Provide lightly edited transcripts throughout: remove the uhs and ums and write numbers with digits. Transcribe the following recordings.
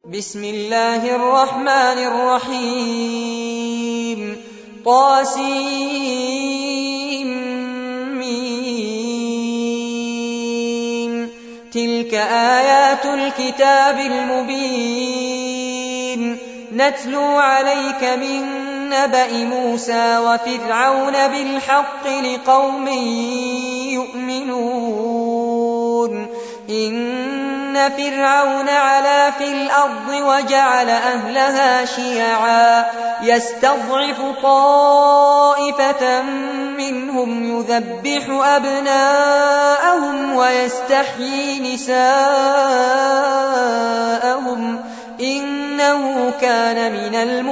بسم الله الرحمن الرحيم طاسيم تلك آيات الكتاب المبين نتلو عليك من نبأ موسى وفرعون بالحق لقوم يؤمنون إن فرعون علا في الأرض وجعل أهلها شيعا يستضعف طائفة منهم يذبح أبناءهم ويستحيي نساءهم إنه كان من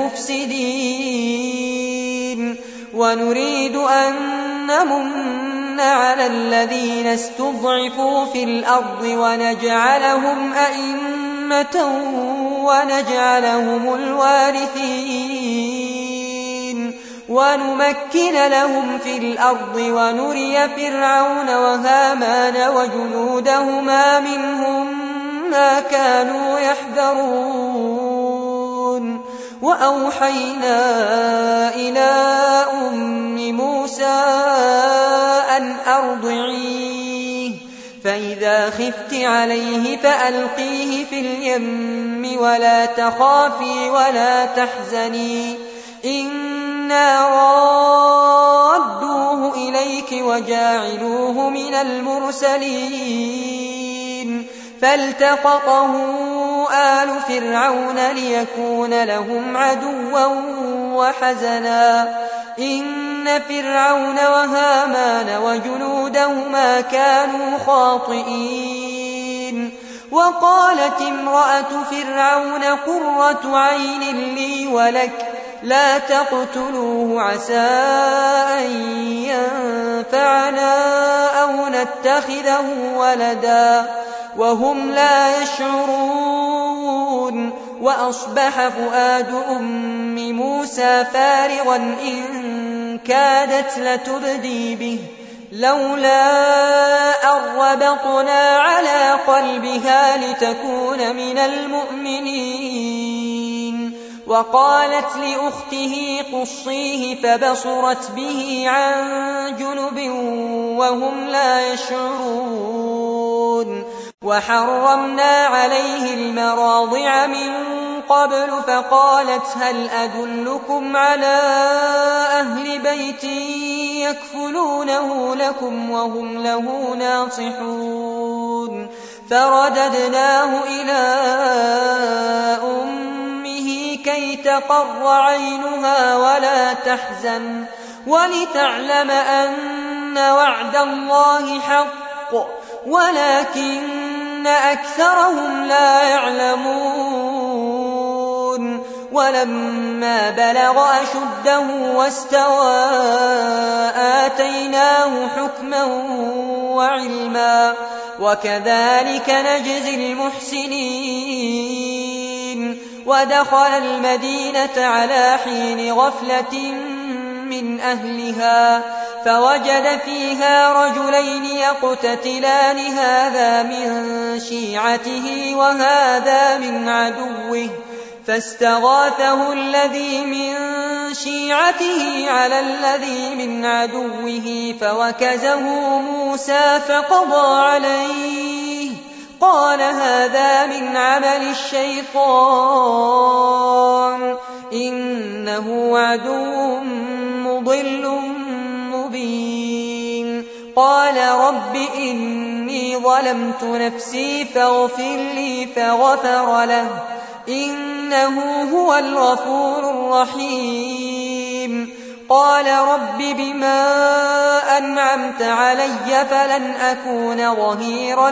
المفسدين ونريد أن نمن على الذين استضعفوا في الأرض ونجعلهم أئمة ونجعلهم الوارثين ونمكن لهم في الأرض ونري فرعون وهامان وجنودهما منهم ما كانوا يحذرون وأوحينا إلى أم موسى أن أرضعيه فإذا خفت عليه فألقيه في اليم ولا تخافي ولا تحزني إنا رادوه إليك وجاعلوه من المرسلين فالتقطه آل فرعون ليكون لهم عدوا وحزنا إن فرعون وهامان وجنودهما كانوا خاطئين وقالت امرأة فرعون قرة عين لي ولك لا تقتلوه عسى أن ينفعنا أو نتخذه ولدا وهم لا يشعرون وأصبح فؤاد أم موسى فارغا إن كادت لتبدي به لولا أن ربطنا على قلبها لتكون من المؤمنين وقالت لأخته قصيه فبصرت به عن جنب وهم لا يشعرون وحرمنا عليه المراضع من قبل فقالت هل أدلكم على أهل بيت يكفلونه لكم وهم له ناصحون فرددناه إلى أمه كي تقر عينها ولا تحزن ولتعلم أن وعد الله حق ولكن أكثرهم لا يعلمون ولما بلغ أشده واستوى آتيناه حكما وعلما وكذلك نجزي المحسنين ودخل المدينة على حين غفلة من أهلها فوجد فيها رجلين يقتتلان هذا من شيعته وهذا من عدوه فاستغاثه الذي من شيعته على الذي من عدوه فوكزه موسى فقضى عليه قال هذا من عمل الشيطان إنه عدو مضل مبين قال رب إني ظلمت نفسي فاغفر لي فغفر له إنه هو الغفور الرحيم قال رب بما أنعمت علي فلن أكون ظهيرا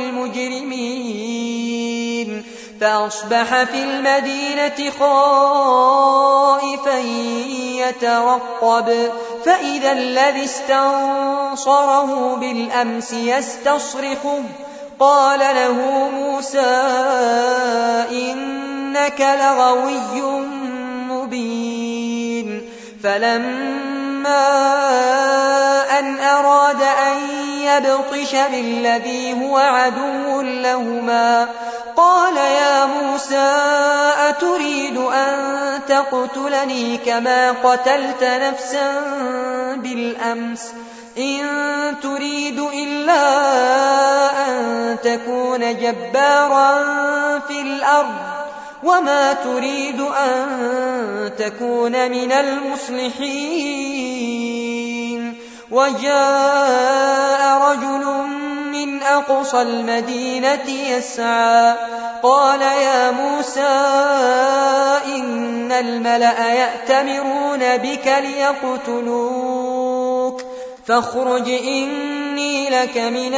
للمجرمين فأصبح في المدينة خائفا يترقب فإذا الذي استنصره بالأمس يستصرخه قال له موسى إنك لغوي مبين فلما أن أراد أن يبطش بالذي هو عدو لهما قال يا موسى أتريد أن تقتلني كما قتلت نفسا بالأمس إن تريد إلا أن تكون جبارا في الأرض وما تريد أن تكون من المصلحين وجاء رجل من أقصى المدينة يسعى قال يا موسى إن الملأ يأتمرون بك ليقتلوك فاخرج إني لك من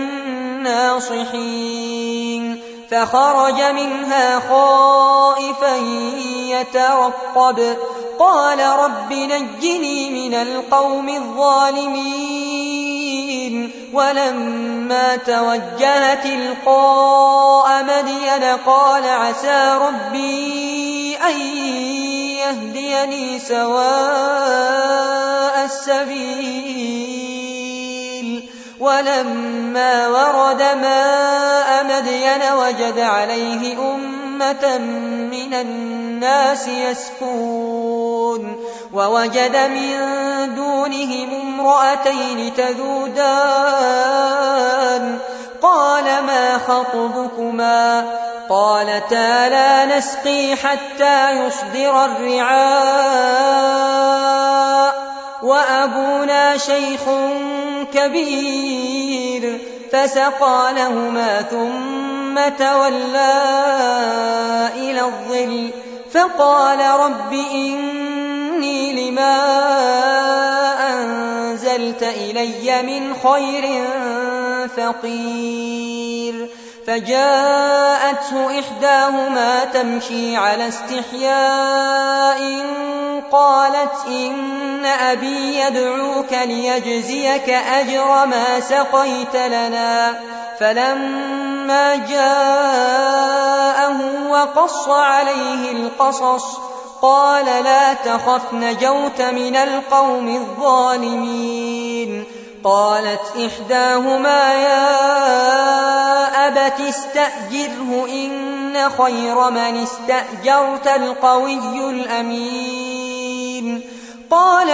الناصحين فخرج منها خائفا يترقب قال رب نجني من القوم الظالمين ولما توجه تلقاء مدين قال عسى ربي أن يهديني سواء السبيل ولما ورد ماء مدين وجد عليه أمة من الناس يسكون ووجد من دونهم امرأتين تذودان قال ما خطبكما قالتا لا نسقي حتى يصدر الرعاء وأبونا شيخ كبير فسقى لهما ثم تولى إلى الظل فقال رب إني لما أنزلت إلي من خير فقير فجاءته إحداهما تمشي على استحياء قالت إن أبي يدعوك ليجزيك أجر ما سقيت لنا فلما جاءه وقص عليه القصص قال لا تخف نجوت من القوم الظالمين قالت إحداهما يا أبت استأجره إن خير من استأجرت القوي الأمين قال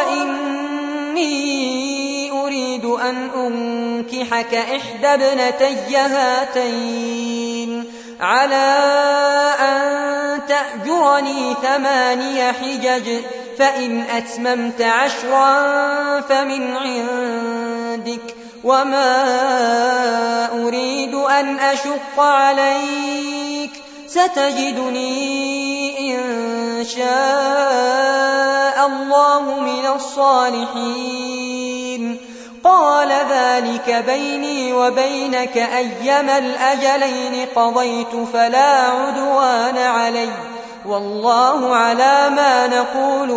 إني أريد أن أنكحك إحدى ابنتي هاتين على أن تأجرني 8 حجج فإن أتممت 10 فمن عندك وما أريد أن أشق عليك ستجدني إن شاء الله من الصالحين قال ذلك بيني وبينك أيما الأجلين قضيت فلا عدوان علي والله على ما نقول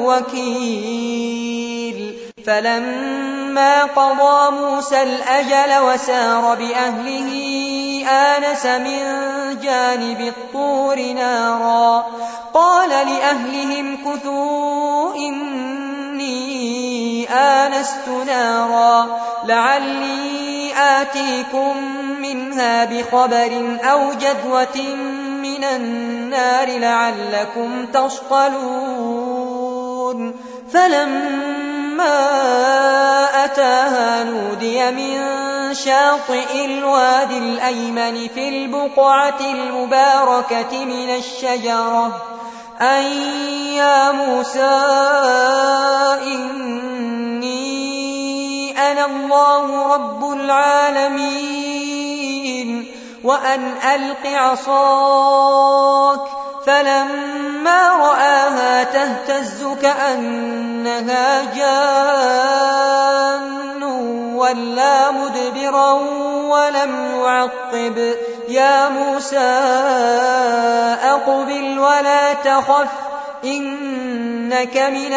وكيل فلما قضى موسى الأجل وسار بأهله آنس من جانب الطور نارا قال لأهلهم كثوا إني آنست نارا لعلي آتيكم منها بخبر أو جذوة من النار لعلكم تصطلون فلما أتاها نودي من شاطئ الوادي الأيمن في البقعة المباركة من الشجرة أن يا موسى إني أنا الله رب العالمين وأن ألق عصاك فلما رآها تهتز كأنها جان ولا مدبرا ولم يعقب يا موسى أقبل ولا تخف إنك من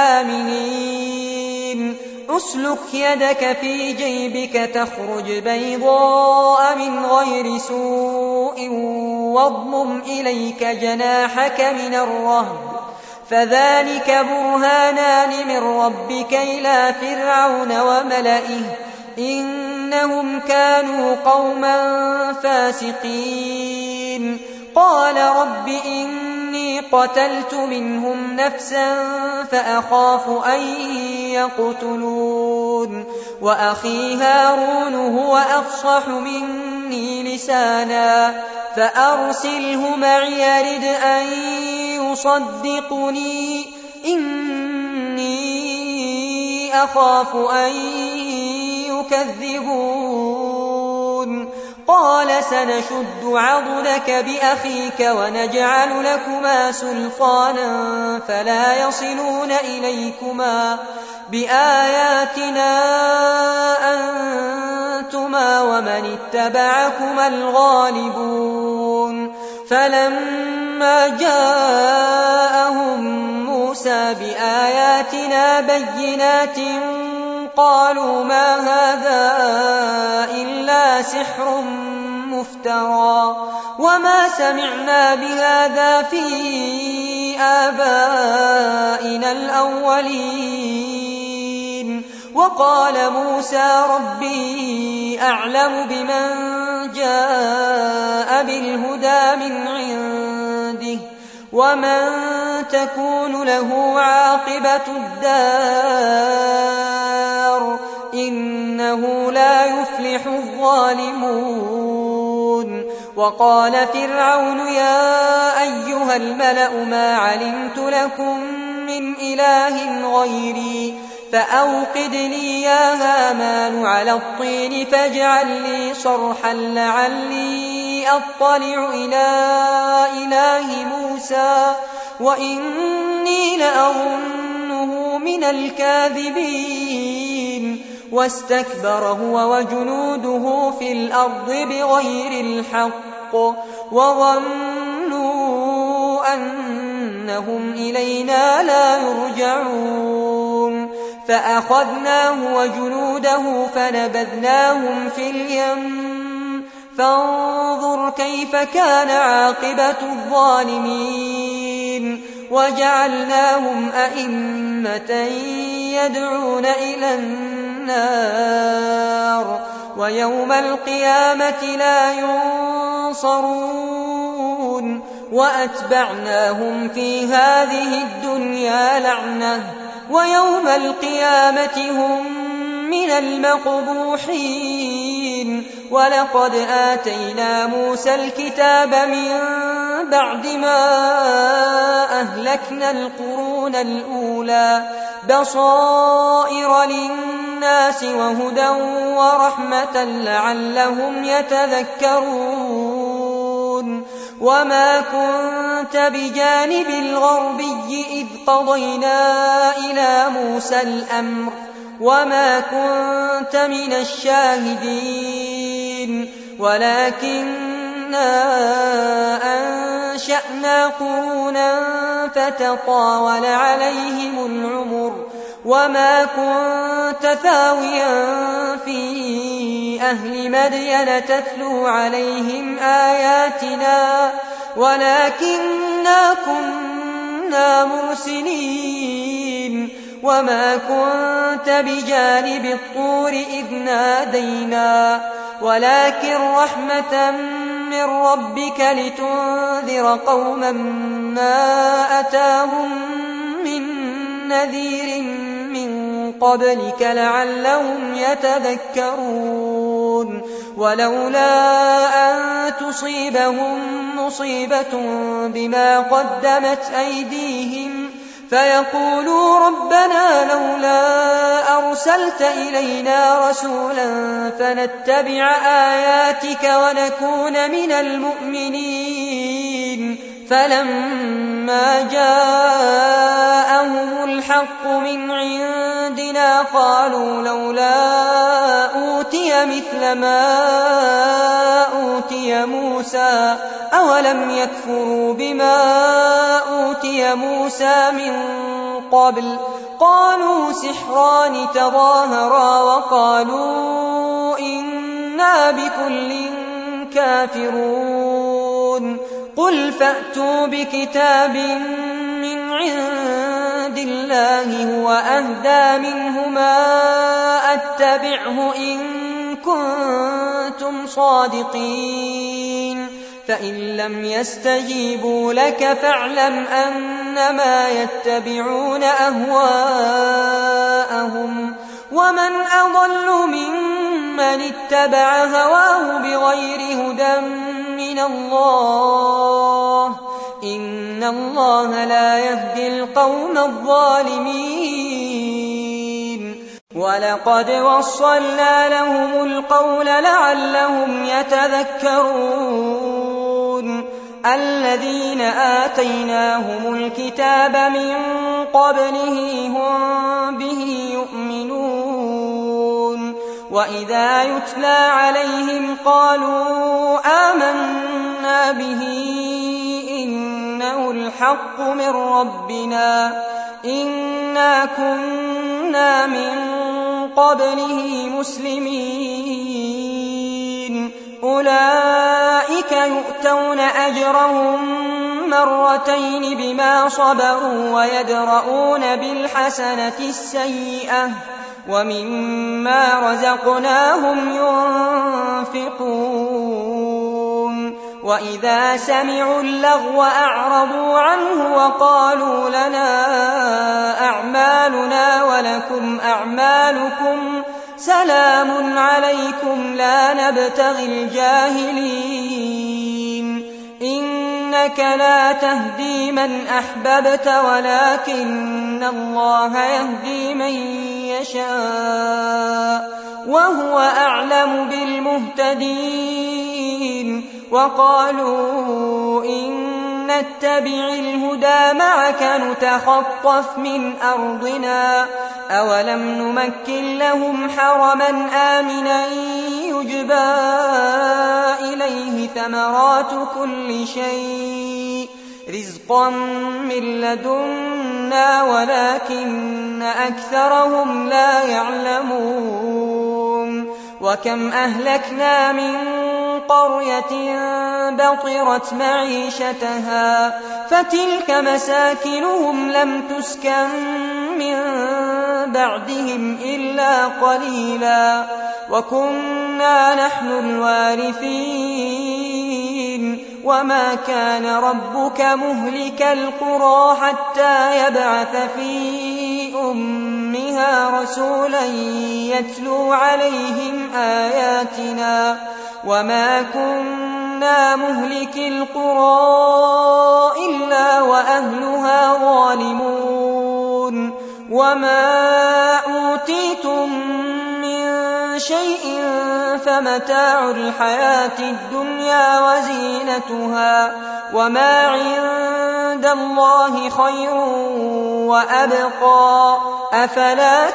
الآمنين أسلك يدك في جيبك تخرج بيضاء من غير سوء واضمم إليك جناحك من الرهب فذلك برهانان من ربك إلى فرعون وملئه إن إنهم كانوا قوما فاسقين. قال رب إني قتلت منهم نفسا فأخاف أن يقتلون وأخي هارون هو أفصح مني لسانا فأرسله معي يرد أن يصدقني إني أخاف أن يكذبون. قال سنشد عضدك بأخيك ونجعل لكما سلطانا فلا يصلون إليكما بآياتنا أنتما ومن اتبعكما الغالبون. فلما جاءهم موسى بآياتنا بينات قالوا ما هذا إلا سحر مفترى وما سمعنا بهذا في آبائنا الأولين. وقال موسى ربي أعلم بمن جاء بالهدى من عنده ومن تكون له عاقبة الدار إنه لا يفلح الظالمون. وقال فرعون يا أيها الملأ ما علمت لكم من إله غيري فأوقد لي يا هامان على الطين فاجعل لي صرحا لعلي أطلع إلى إله موسى وإني لأظنه من الكاذبين. واستكبر هو وجنوده في الأرض بغير الحق وظنوا أنهم إلينا لا يرجعون. فأخذناه وجنوده فنبذناهم في اليم فانظر كيف كان عاقبة الظالمين. وجعلناهم أئمة يدعون إلى النار ويوم القيامة لا ينصرون. وأتبعناهم في هذه الدنيا لعنة ويوم القيامة هم من المقبوحين. ولقد آتينا موسى الكتاب من بعد ما أهلكنا القرون الأولى بصائر للناس وهدى ورحمة لعلهم يتذكرون. وما كنت بجانب الغربي إذ قضينا إلى موسى الأمر وما كنت من الشاهدين ولكننا أنشأنا قرونا فتطاول عليهم العمر. وما كنت ثاويا في أهل مدين تتلو عليهم آياتنا ولكننا كنا مرسلين. وما كنت بجانب الطور إذ نادينا ولكن رحمة من ربك لتنذر قوما ما أتاهم من نذير من قبلك لعلهم يتذكرون. ولولا أن تصيبهم مصيبة بما قدمت أيديهم فيقولوا ربنا لولا أرسلت إلينا رسولا فنتبع آياتك ونكون من المؤمنين. فلما جاءهم الحق من عندنا قالوا لولا أوتي مثل ما أوتي موسى أولم يكفروا بما أوتي موسى من قبل. قالوا سحران تظاهرا وقالوا إنا بكل كافرون. قل فأتوا بكتاب من عند الله هو أهدى منهما أتبعه إن كنتم صادقين فإن لم يستجيبوا لك فاعلم أنما يتبعون أهواءهم ومن أضل ممن اتبع هواه بغير هدى من الله إن الله لا يهدي القوم الظالمين ولقد وصلنا لهم القول لعلهم يتذكرون الذين آتيناهم الكتاب من قبله هم به يؤمنون وإذا يتلى عليهم قالوا آمنا به إنه الحق من ربنا إنا كنا من قبله مسلمين أولئك يؤتون أجرهم مرتين بما صبروا ويدرؤون بالحسنة السيئة ومما رزقناهم ينفقون وإذا سمعوا اللغو أعرضوا عنه وقالوا لنا أعمالنا ولكم أعمالكم سلام عليكم لا نبتغي الجاهلين إنك لا تهدي من أحببت ولكن الله يهدي من يشاء وهو أعلم بالمهتدين وقالوا إن نتبع الهدى معك نتخطف من أرضنا أولم نمكن لهم حرما آمنا يجبى إليه ثمرات كل شيء رزقا من لدنا ولكن أكثرهم لا يعلمون وكم أهلكنا من قرية بطرت معيشتها فتلك مساكنهم لم تسكن من بعدهم إلا قليلا وكنا نحن الوارثين وما كان ربك مهلك القرى حتى يبعث في أمها رسولا يتلو عليهم آياتنا وما كنا مهلك القرى إلا وأهلها ظالمون وما أوتيتم من شيء فمتاع الحياة الدنيا وزينتها وما عند الله خير وأبقى أفلا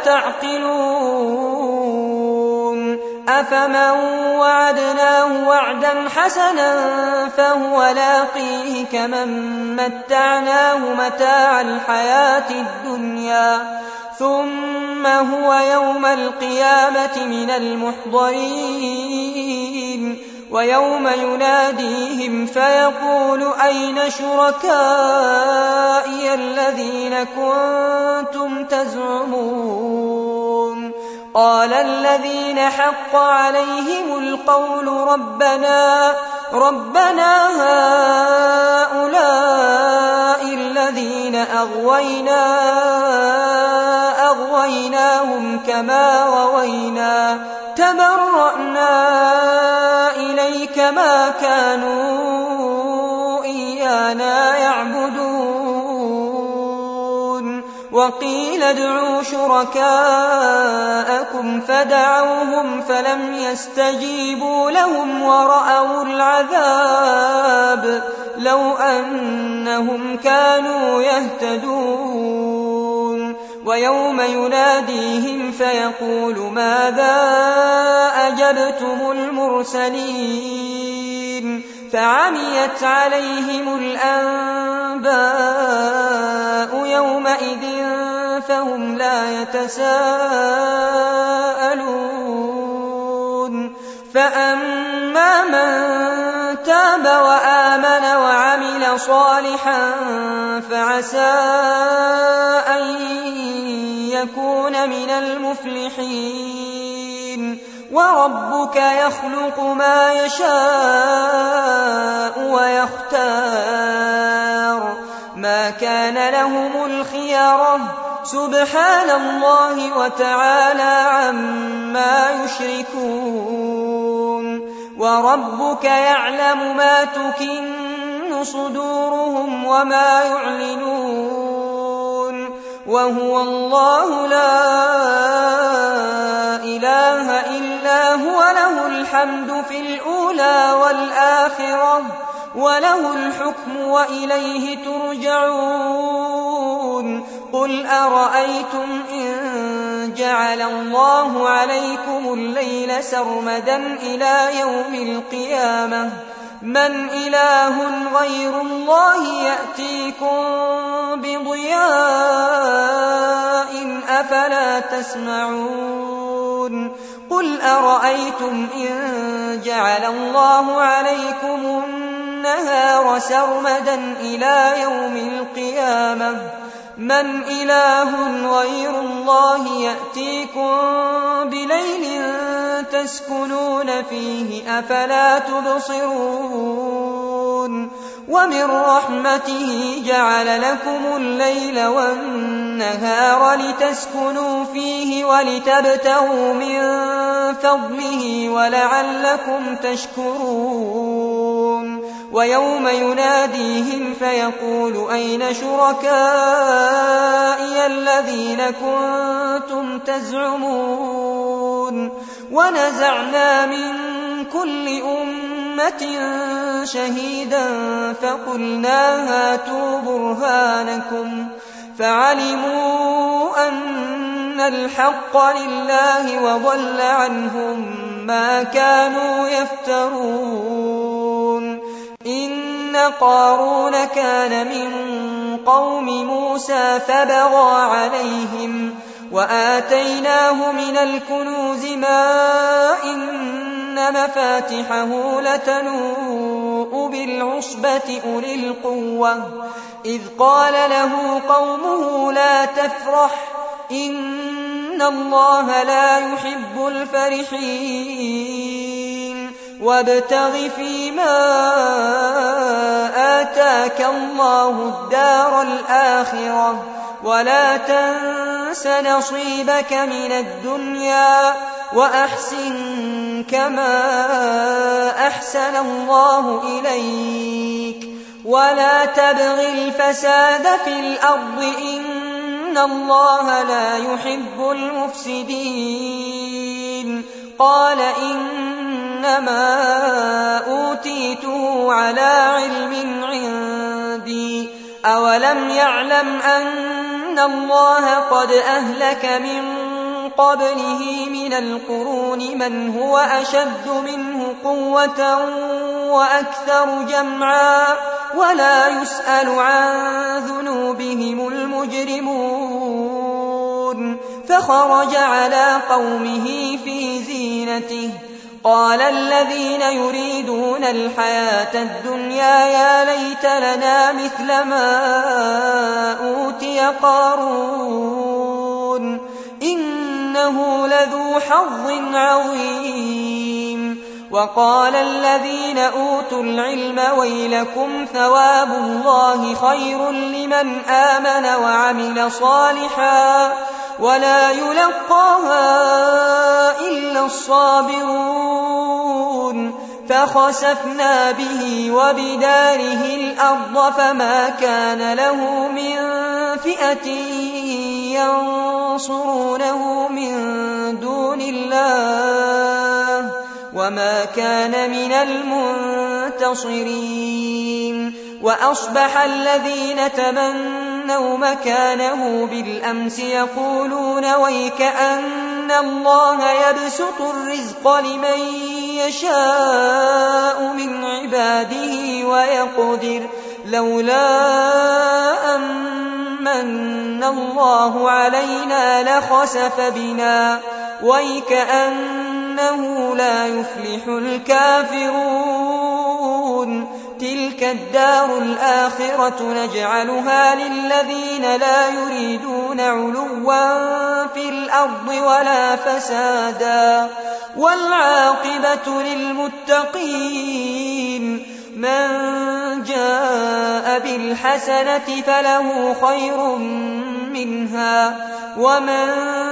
تعقلون أفمن وعدناه وعدا حسنا فهو لاقيه كمن متعناه متاع الحياة الدنيا ثم هو يوم القيامة من المحضرين ويوم يناديهم فيقول أين شركائي الذين كنتم تزعمون قال الذين حق عليهم القول ربنا هؤلاء الذين أغويناهم كما غوينا تبرأنا إليك ما كانوا إيانا يعبدون وقيل ادعوا شركاءكم فدعوهم فلم يستجيبوا لهم ورأوا العذاب لو أنهم كانوا يهتدون ويوم يناديهم فيقول ماذا أجبتم المرسلين فعميت عليهم الأنباء يومئذ فهم لا يتساءلون فأما من تاب وآمن وعمل صالحا فعسى أن يكون من المفلحين وربك يخلق ما يشاء ويختار ما كان لهم الخيرة سبحان الله وتعالى عما يشركون وربك يعلم ما تكن صدورهم وما يعلنون وهو الله لا إله إلا هو له الحمد في الأولى والآخرة وله الحكم وإليه ترجعون قل أرأيتم إن جعل الله عليكم الليل سرمدا إلى يوم القيامة من إله غير الله يأتيكم بضياء أفلا تسمعون قل أرأيتم إن جعل الله عليكم النهار سرمدا إلى يوم القيامة من إله غير الله يأتيكم بليل تسكنون فيه أفلا تبصرون ومن رحمته جعل لكم الليل والنهار لتسكنوا فيه ولتبتغوا من فضله ولعلكم تشكرون ويوم يناديهم فيقول أين شركائي الذين كنتم تزعمون ونزعنا من كل أمة شهيدا فقلنا هاتوا برهانكم فعلموا أن الحق لله وضل عنهم ما كانوا يفترون إن قارون كان من قوم موسى فبغى عليهم وآتيناه من الكنوز ما إن مفاتحه لتنوء بالعصبة أولي القوة إذ قال له قومه لا تفرح إن الله لا يحب الفرحين وابتغ فيما آتاك الله الدار الآخرة ولا تنس نصيبك من الدنيا وأحسن كما أحسن الله إليك ولا تبغ الفساد في الأرض إن الله لا يحب المفسدين قال إنما أوتيته على علم عندي أولم يعلم أن الله قد أهلك من قبله من القرون من هو أشد منه قوة وأكثر جمعا ولا يسأل عن ذنوبهم المجرمون فخرج على قومه في زينته قال الذين يريدون الحياة الدنيا يا ليت لنا مثل ما أوتي قارون إنه لذو حظ عظيم وقال الذين أوتوا العلم ويلكم ثواب الله خير لمن آمن وعمل صالحا ولا يلقاها إلا الصابرون فخسفنا به وبداره الأرض فما كان له من فئة ينصرونه من دون الله وما كان من المنتصرين وأصبح الذين تمنوا مكانه بالأمس يقولون ويكأن الله يبسط الرزق لمن يشاء من عباده ويقدر لولا أمن الله علينا لخسف بنا ويكأنه لا يفلح الكافرون تلك الدار الآخرة نجعلها للذين لا يريدون علوا في الأرض ولا فسادا والعاقبة للمتقين من جاء بالحسنة فله خير منها ومن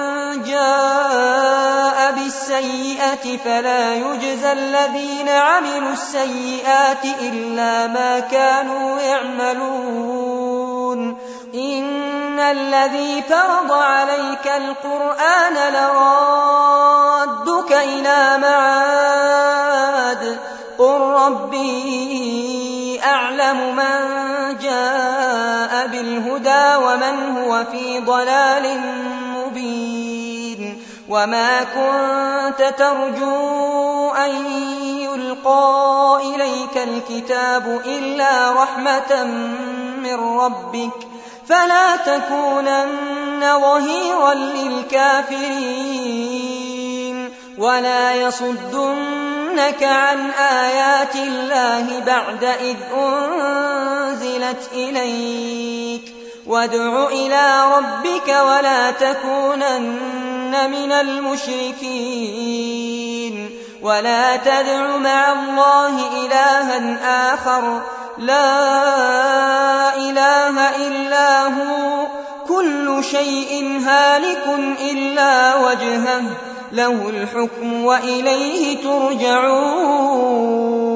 جاء بالسيئة فلا يجزى الذين عملوا السيئات إلا ما كانوا يعملون إن الذي فرض عليك القرآن لرادك إلى معاد قل ربي أعلم من جاء بالهدى ومن هو في ضلال مبين وما كنت ترجو أن يلقى إليك الكتاب إلا رحمة من ربك فلا تكونن ظهيرا للكافرين ولا يصدنك عن آيات الله بعد إذ أنزلت إليك وادع إلى ربك ولا تكونن من المشركين ولا تدع مع الله إلها آخر لا إله إلا هو كل شيء هالك إلا وجهه له الحكم وإليه ترجعون